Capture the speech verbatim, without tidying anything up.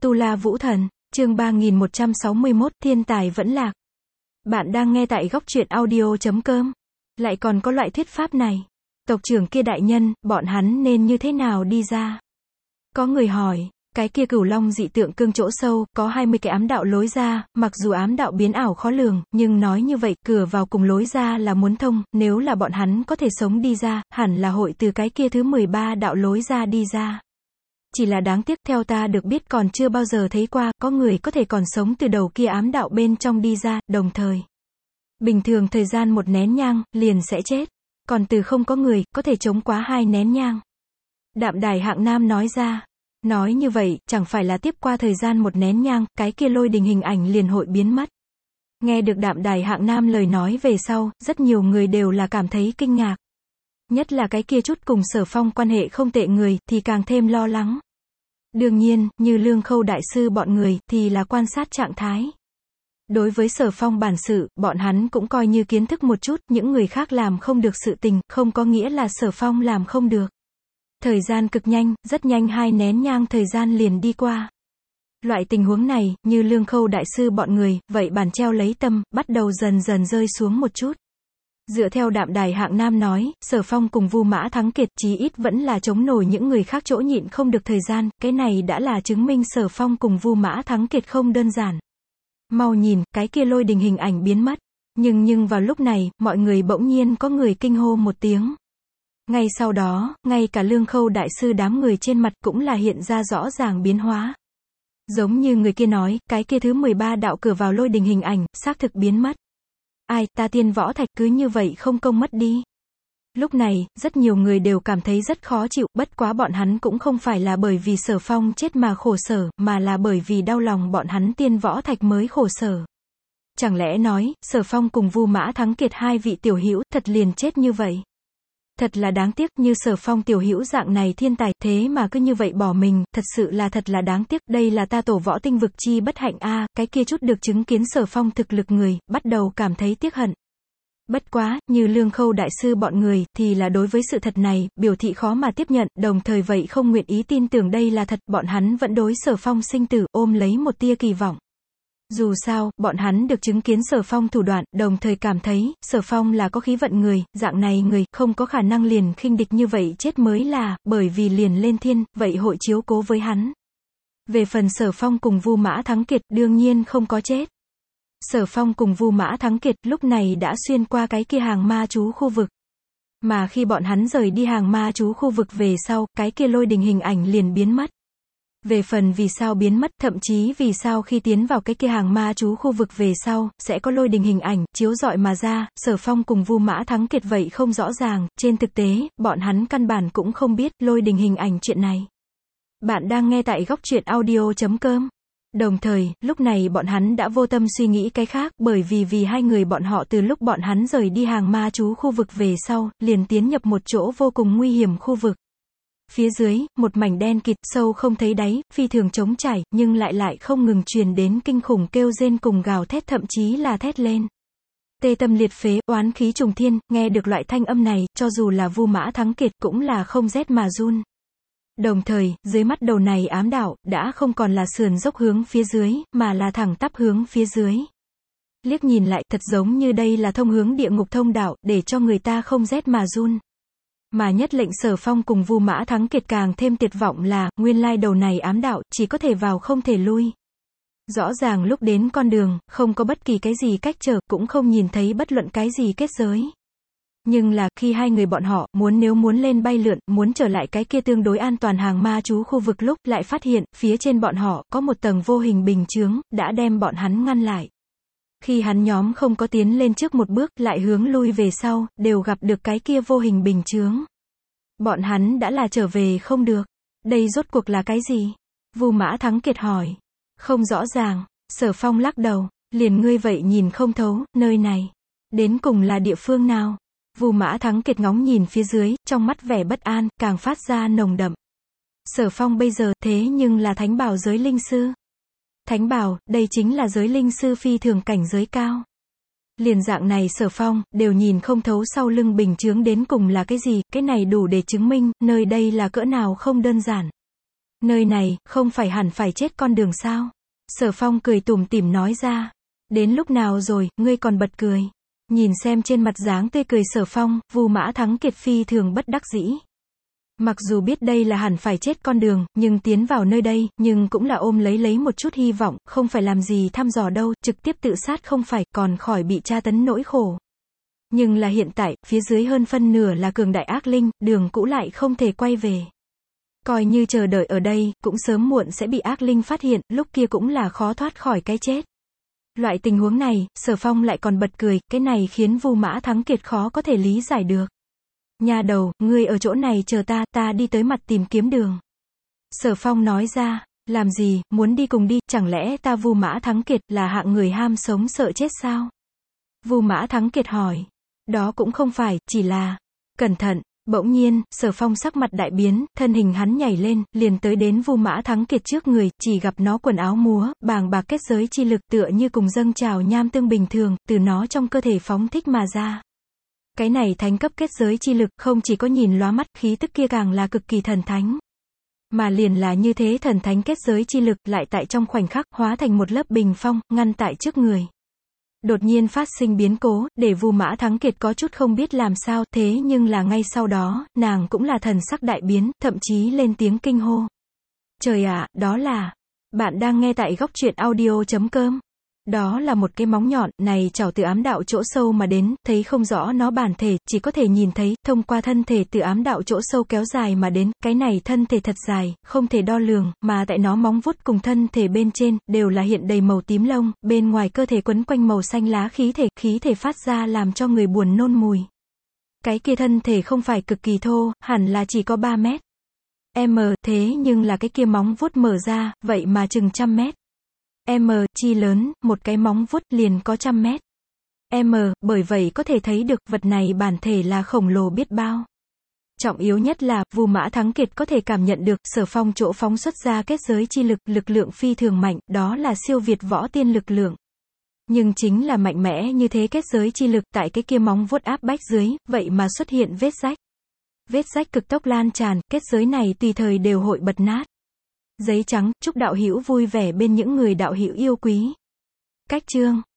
Tu La Vũ Thần, chương ba nghìn một trăm sáu mươi mốt, thiên tài vẫn lạc. Bạn đang nghe tại góc truyện audio chấm com. Lại còn có loại thuyết pháp này. Tộc trưởng kia đại nhân, bọn hắn nên như thế nào đi ra? Có người hỏi, cái kia Cửu Long dị tượng cương chỗ sâu, có hai mươi cái ám đạo lối ra, mặc dù ám đạo biến ảo khó lường, nhưng nói như vậy, cửa vào cùng lối ra là muốn thông, nếu là bọn hắn có thể sống đi ra, hẳn là hội từ cái kia thứ mười ba đạo lối ra đi ra. Chỉ là đáng tiếc, theo ta được biết còn chưa bao giờ thấy qua, có người có thể còn sống từ đầu kia ám đạo bên trong đi ra, đồng thời. Bình thường thời gian một nén nhang, liền sẽ chết. Còn từ không có người, có thể chống quá hai nén nhang. Đạm Đài Hạng Nam nói ra. Nói như vậy, chẳng phải là tiếp qua thời gian một nén nhang, cái kia lôi đình hình ảnh liền hội biến mất. Nghe được Đạm Đài Hạng Nam lời nói về sau, rất nhiều người đều là cảm thấy kinh ngạc. Nhất là cái kia chút cùng Sở Phong quan hệ không tệ người, thì càng thêm lo lắng. Đương nhiên, như Lương Khâu đại sư bọn người, thì là quan sát trạng thái. Đối với Sở Phong bản sự, bọn hắn cũng coi như kiến thức một chút, những người khác làm không được sự tình, không có nghĩa là Sở Phong làm không được. Thời gian cực nhanh, rất nhanh hai nén nhang thời gian liền đi qua. Loại tình huống này, như Lương Khâu đại sư bọn người, vậy bản treo lấy tâm, bắt đầu dần dần rơi xuống một chút. Dựa theo Đạm Đài Hạng Nam nói, Sở Phong cùng Vu Mã Thắng Kiệt chí ít vẫn là chống nổi những người khác chỗ nhịn không được thời gian, cái này đã là chứng minh Sở Phong cùng Vu Mã Thắng Kiệt không đơn giản. Mau nhìn, cái kia lôi đình hình ảnh biến mất. Nhưng nhưng vào lúc này, mọi người bỗng nhiên có người kinh hô một tiếng. Ngay sau đó, ngay cả Lương Khâu đại sư đám người trên mặt cũng là hiện ra rõ ràng biến hóa. Giống như người kia nói, cái kia thứ mười ba đạo cửa vào lôi đình hình ảnh, xác thực biến mất. Ai, ta Tiên Võ Thạch cứ như vậy không công mất đi. Lúc này, rất nhiều người đều cảm thấy rất khó chịu, bất quá bọn hắn cũng không phải là bởi vì Sở Phong chết mà khổ sở, mà là bởi vì đau lòng bọn hắn Tiên Võ Thạch mới khổ sở. Chẳng lẽ nói, Sở Phong cùng Vu Mã Thắng Kiệt hai vị tiểu hữu thật liền chết như vậy? Thật là đáng tiếc, như Sở Phong tiểu hữu dạng này thiên tài, thế mà cứ như vậy bỏ mình, thật sự là thật là đáng tiếc, đây là ta tổ võ tinh vực chi bất hạnh a. À, cái kia chút được chứng kiến Sở Phong thực lực người, bắt đầu cảm thấy tiếc hận. Bất quá, như Lương Khâu đại sư bọn người, thì là đối với sự thật này, biểu thị khó mà tiếp nhận, đồng thời vậy không nguyện ý tin tưởng đây là thật, bọn hắn vẫn đối Sở Phong sinh tử, ôm lấy một tia kỳ vọng. Dù sao, bọn hắn được chứng kiến Sở Phong thủ đoạn, đồng thời cảm thấy, Sở Phong là có khí vận người, dạng này người, không có khả năng liền khinh địch như vậy chết mới là, bởi vì liền lên thiên, vậy hội chiếu cố với hắn. Về phần Sở Phong cùng Vu Mã Thắng Kiệt, đương nhiên không có chết. Sở Phong cùng Vu Mã Thắng Kiệt, lúc này đã xuyên qua cái kia hàng ma chú khu vực. Mà khi bọn hắn rời đi hàng ma chú khu vực về sau, cái kia lôi đình hình ảnh liền biến mất. Về phần vì sao biến mất, thậm chí vì sao khi tiến vào cái kia hàng ma chú khu vực về sau, sẽ có lôi đình hình ảnh, chiếu rọi mà ra, Sở Phong cùng Vu Mã Thắng Kiệt vậy không rõ ràng, trên thực tế, bọn hắn căn bản cũng không biết, lôi đình hình ảnh chuyện này. Bạn đang nghe tại góc truyện audio chấm com. Đồng thời, lúc này bọn hắn đã vô tâm suy nghĩ cái khác, bởi vì vì hai người bọn họ từ lúc bọn hắn rời đi hàng ma chú khu vực về sau, liền tiến nhập một chỗ vô cùng nguy hiểm khu vực. Phía dưới, một mảnh đen kịt, sâu không thấy đáy, phi thường trống trải, nhưng lại lại không ngừng truyền đến kinh khủng kêu rên cùng gào thét, thậm chí là thét lên. Tê tâm liệt phế, oán khí trùng thiên, nghe được loại thanh âm này, cho dù là Vu Mã Thắng Kiệt cũng là không rét mà run. Đồng thời, dưới mắt đầu này ám đạo, đã không còn là sườn dốc hướng phía dưới, mà là thẳng tắp hướng phía dưới. Liếc nhìn lại, thật giống như đây là thông hướng địa ngục thông đạo, để cho người ta không rét mà run. Mà nhất lệnh Sở Phong cùng Vu Mã Thắng Kiệt càng thêm tuyệt vọng là, nguyên lai đầu này ám đạo, chỉ có thể vào không thể lui. Rõ ràng lúc đến con đường, không có bất kỳ cái gì cách trở, cũng không nhìn thấy bất luận cái gì kết giới. Nhưng là, khi hai người bọn họ, muốn nếu muốn lên bay lượn, muốn trở lại cái kia tương đối an toàn hàng ma chú khu vực lúc, lại phát hiện, phía trên bọn họ, có một tầng vô hình bình chướng, đã đem bọn hắn ngăn lại. Khi hắn nhóm không có tiến lên trước một bước, lại hướng lui về sau, đều gặp được cái kia vô hình bình chướng. Bọn hắn đã là trở về không được. Đây rốt cuộc là cái gì? Vu Mã Thắng Kiệt hỏi. Không rõ ràng. Sở Phong lắc đầu. Liền ngươi vậy nhìn không thấu, nơi này. Đến cùng là địa phương nào? Vu Mã Thắng Kiệt ngóng nhìn phía dưới, trong mắt vẻ bất an, càng phát ra nồng đậm. Sở Phong bây giờ, thế nhưng là thánh bảo giới linh sư. Thánh bảo, đây chính là giới linh sư phi thường cảnh giới cao. Liền dạng này Sở Phong, đều nhìn không thấu sau lưng bình chướng đến cùng là cái gì, cái này đủ để chứng minh, nơi đây là cỡ nào không đơn giản. Nơi này, không phải hẳn phải chết con đường sao? Sở Phong cười tủm tỉm nói ra. Đến lúc nào rồi, ngươi còn bật cười. Nhìn xem trên mặt dáng tươi cười Sở Phong, Vu Mã Thắng Kiệt phi thường bất đắc dĩ. Mặc dù biết đây là hẳn phải chết con đường, nhưng tiến vào nơi đây, nhưng cũng là ôm lấy lấy một chút hy vọng, không phải làm gì thăm dò đâu, trực tiếp tự sát không phải, còn khỏi bị tra tấn nỗi khổ. Nhưng là hiện tại, phía dưới hơn phân nửa là cường đại ác linh, đường cũ lại không thể quay về. Coi như chờ đợi ở đây, cũng sớm muộn sẽ bị ác linh phát hiện, lúc kia cũng là khó thoát khỏi cái chết. Loại tình huống này, Sở Phong lại còn bật cười, cái này khiến Vu Mã Thắng Kiệt khó có thể lý giải được. Nha đầu, ngươi ở chỗ này chờ ta, ta đi tới mặt tìm kiếm đường. Sở Phong nói ra, làm gì, muốn đi cùng đi, chẳng lẽ ta Vu Mã Thắng Kiệt là hạng người ham sống sợ chết sao? Vu Mã Thắng Kiệt hỏi, đó cũng không phải, chỉ là, cẩn thận. Bỗng nhiên, Sở Phong sắc mặt đại biến, thân hình hắn nhảy lên, liền tới đến Vu Mã Thắng Kiệt trước người, chỉ gặp nó quần áo múa, bàng bạc kết giới chi lực tựa như cùng dâng trào nham tương bình thường, từ nó trong cơ thể phóng thích mà ra. Cái này thánh cấp kết giới chi lực, không chỉ có nhìn lóa mắt, khí tức kia càng là cực kỳ thần thánh. Mà liền là như thế thần thánh kết giới chi lực, lại tại trong khoảnh khắc, hóa thành một lớp bình phong, ngăn tại trước người. Đột nhiên phát sinh biến cố, để Vu Mã Thắng Kiệt có chút không biết làm sao, thế nhưng là ngay sau đó, nàng cũng là thần sắc đại biến, thậm chí lên tiếng kinh hô. Trời ạ, đó là... Bạn đang nghe tại góc truyện audio chấm com. Đó là một cái móng nhọn, này trảo từ ám đạo chỗ sâu mà đến, thấy không rõ nó bản thể, chỉ có thể nhìn thấy, thông qua thân thể từ ám đạo chỗ sâu kéo dài mà đến, cái này thân thể thật dài, không thể đo lường, mà tại nó móng vuốt cùng thân thể bên trên, đều là hiện đầy màu tím lông, bên ngoài cơ thể quấn quanh màu xanh lá khí thể, khí thể phát ra làm cho người buồn nôn mùi. Cái kia thân thể không phải cực kỳ thô, hẳn là chỉ có ba mét. M, thế nhưng là cái kia móng vuốt mở ra, vậy mà chừng trăm mét. M, chi lớn, một cái móng vuốt liền có trăm mét. M, bởi vậy có thể thấy được vật này bản thể là khổng lồ biết bao. Trọng yếu nhất là, Vu Mã Thắng Kiệt có thể cảm nhận được, Sở Phong chỗ phóng xuất ra kết giới chi lực, lực lượng phi thường mạnh, đó là siêu việt võ tiên lực lượng. Nhưng chính là mạnh mẽ như thế kết giới chi lực tại cái kia móng vuốt áp bách dưới, vậy mà xuất hiện vết rách. Vết rách cực tốc lan tràn, kết giới này tùy thời đều hội bật nát. Giấy trắng, chúc đạo hữu vui vẻ bên những người đạo hữu yêu quý. Cách chương